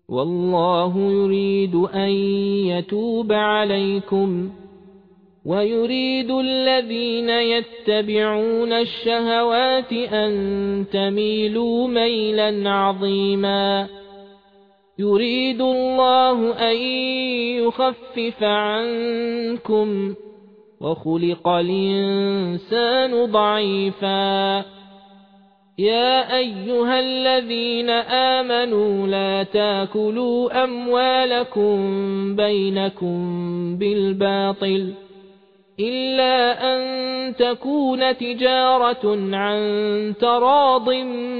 والله يريد أن يتوب عليكم ويريد الذين يتبعون الشهوات أن تميلوا ميلا عظيما يريد الله أن يخفف عنكم وخلق الإنسان ضعيفا يا أيها الذين آمنوا لا تاكلوا أموالكم بينكم بالباطل إلا أن تكون تجارة عن تراض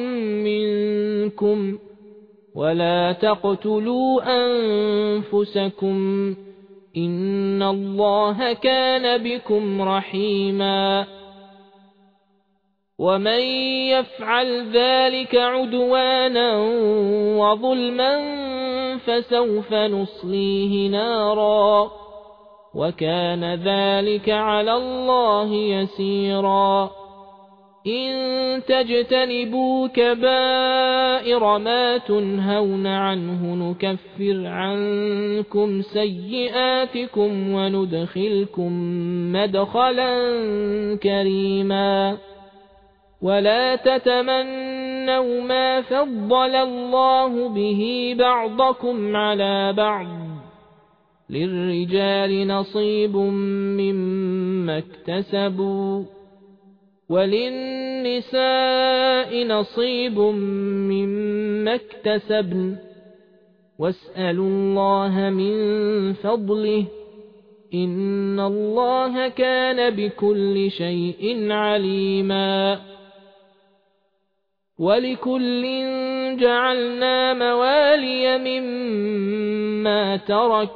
منكم ولا تقتلوا أنفسكم إن الله كان بكم رحيما ومن يفعل ذلك عدوانا وظلما فسوف نصليه نارا وكان ذلك على الله يسيرا إن تجتنبوا كبائر ما تنهون عنه نكفر عنكم سيئاتكم وندخلكم مدخلا كريما ولا تتمنوا ما فضل الله به بعضكم على بعض للرجال نصيب مما اكتسبوا وللنساء نصيب مما اكتسبن واسألوا الله من فضله إن الله كان بكل شيء عليما ولكل جعلنا موالي مما ترك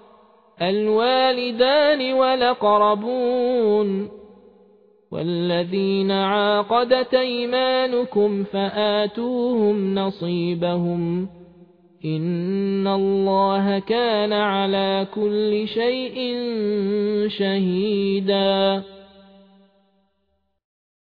الوالدان والأقربون والذين عاقدت أيمانكم فآتوهم نصيبهم إن الله كان على كل شيء شهيدا